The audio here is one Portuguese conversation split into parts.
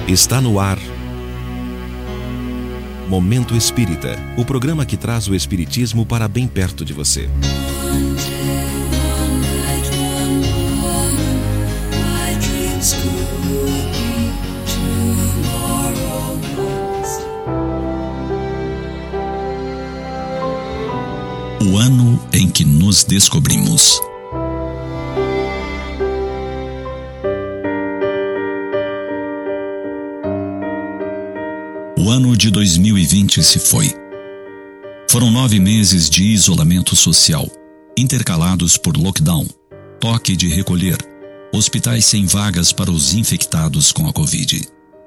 Está no ar Momento Espírita, o programa que traz o espiritismo para bem perto de você. O ano em que nos descobrimos. O ano de 2020 se foi. Foram 9 meses de isolamento social, intercalados por lockdown, toque de recolher, hospitais sem vagas para os infectados com a Covid.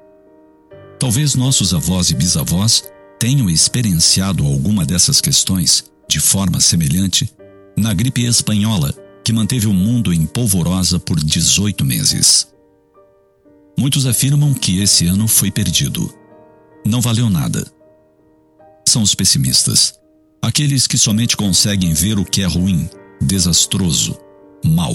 Talvez nossos avós e bisavós tenham experienciado alguma dessas questões de forma semelhante na gripe espanhola, que manteve o mundo em polvorosa por 18 meses. Muitos afirmam que esse ano foi perdido. Não valeu nada. São os pessimistas, aqueles que somente conseguem ver o que é ruim, desastroso, mau.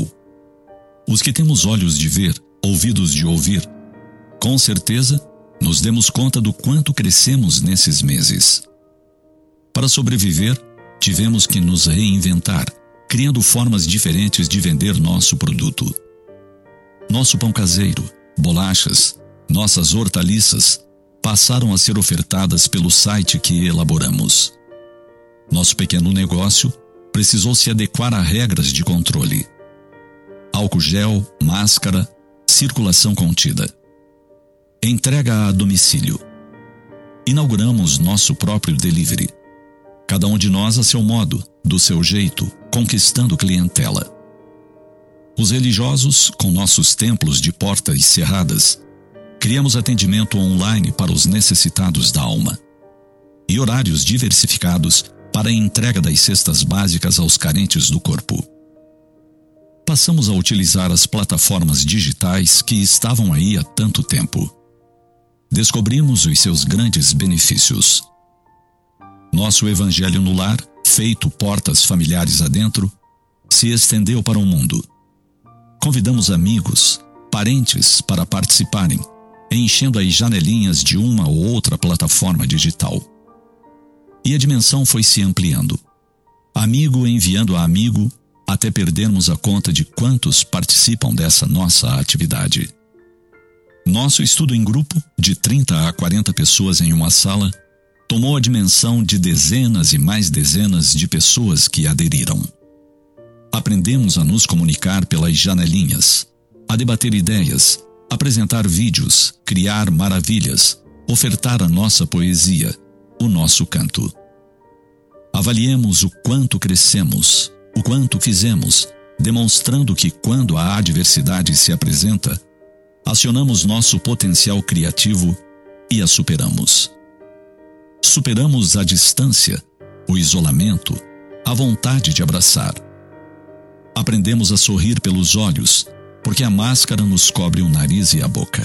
Os que temos olhos de ver, ouvidos de ouvir, com certeza nos demos conta do quanto crescemos nesses meses. Para sobreviver, tivemos que nos reinventar, criando formas diferentes de vender nosso produto. Nosso pão caseiro, bolachas, nossas hortaliças passaram a ser ofertadas pelo site que elaboramos. Nosso pequeno negócio precisou se adequar a regras de controle. Álcool gel, máscara, circulação contida. Entrega a domicílio. Inauguramos nosso próprio delivery. Cada um de nós a seu modo, do seu jeito, conquistando clientela. Os religiosos, com nossos templos de portas cerradas, criamos atendimento online para os necessitados da alma e horários diversificados para a entrega das cestas básicas aos carentes do corpo. Passamos a utilizar as plataformas digitais que estavam aí há tanto tempo. Descobrimos os seus grandes benefícios. Nosso evangelho no lar, feito portas familiares adentro, se estendeu para o mundo. Convidamos amigos, parentes para participarem, enchendo as janelinhas de uma ou outra plataforma digital. E a dimensão foi se ampliando. Amigo enviando a amigo, até perdermos a conta de quantos participam dessa nossa atividade. Nosso estudo em grupo, de 30 a 40 pessoas em uma sala, tomou a dimensão de dezenas e mais dezenas de pessoas que aderiram. Aprendemos a nos comunicar pelas janelinhas, a debater ideias, apresentar vídeos, criar maravilhas, ofertar a nossa poesia, o nosso canto. Avaliemos o quanto crescemos, o quanto fizemos, demonstrando que quando a adversidade se apresenta, acionamos nosso potencial criativo e a superamos. Superamos a distância, o isolamento, a vontade de abraçar. Aprendemos a sorrir pelos olhos, porque a máscara nos cobre o nariz e a boca.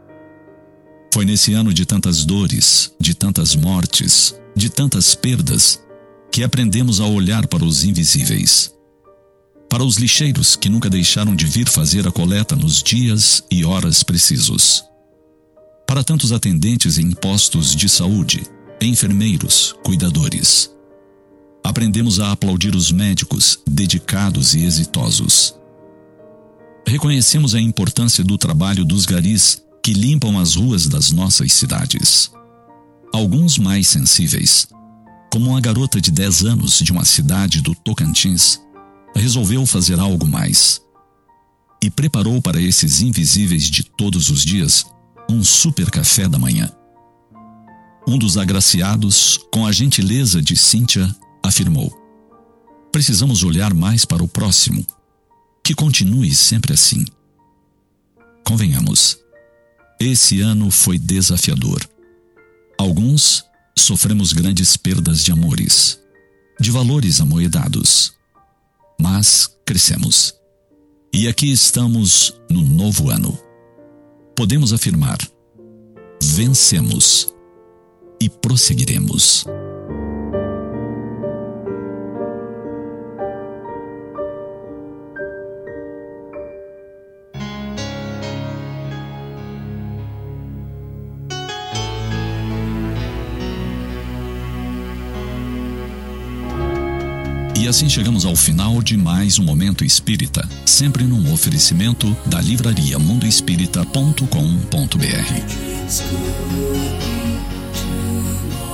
Foi nesse ano de tantas dores, de tantas mortes, de tantas perdas, que aprendemos a olhar para os invisíveis. Para os lixeiros que nunca deixaram de vir fazer a coleta nos dias e horas precisos. Para tantos atendentes em postos de saúde, enfermeiros, cuidadores. Aprendemos a aplaudir os médicos, dedicados e exitosos. Reconhecemos a importância do trabalho dos garis que limpam as ruas das nossas cidades. Alguns mais sensíveis, como uma garota de 10 anos de uma cidade do Tocantins, resolveu fazer algo mais. E preparou para esses invisíveis de todos os dias um super café da manhã. Um dos agraciados, com a gentileza de Cíntia, afirmou: precisamos olhar mais para o próximo. Que continue sempre assim. Convenhamos, esse ano foi desafiador. Alguns sofremos grandes perdas de amores, de valores amoedados. Mas crescemos. E aqui estamos no novo ano. Podemos afirmar: vencemos e prosseguiremos. E assim chegamos ao final de mais um Momento Espírita, sempre num oferecimento da livraria mundoespírita.com.br.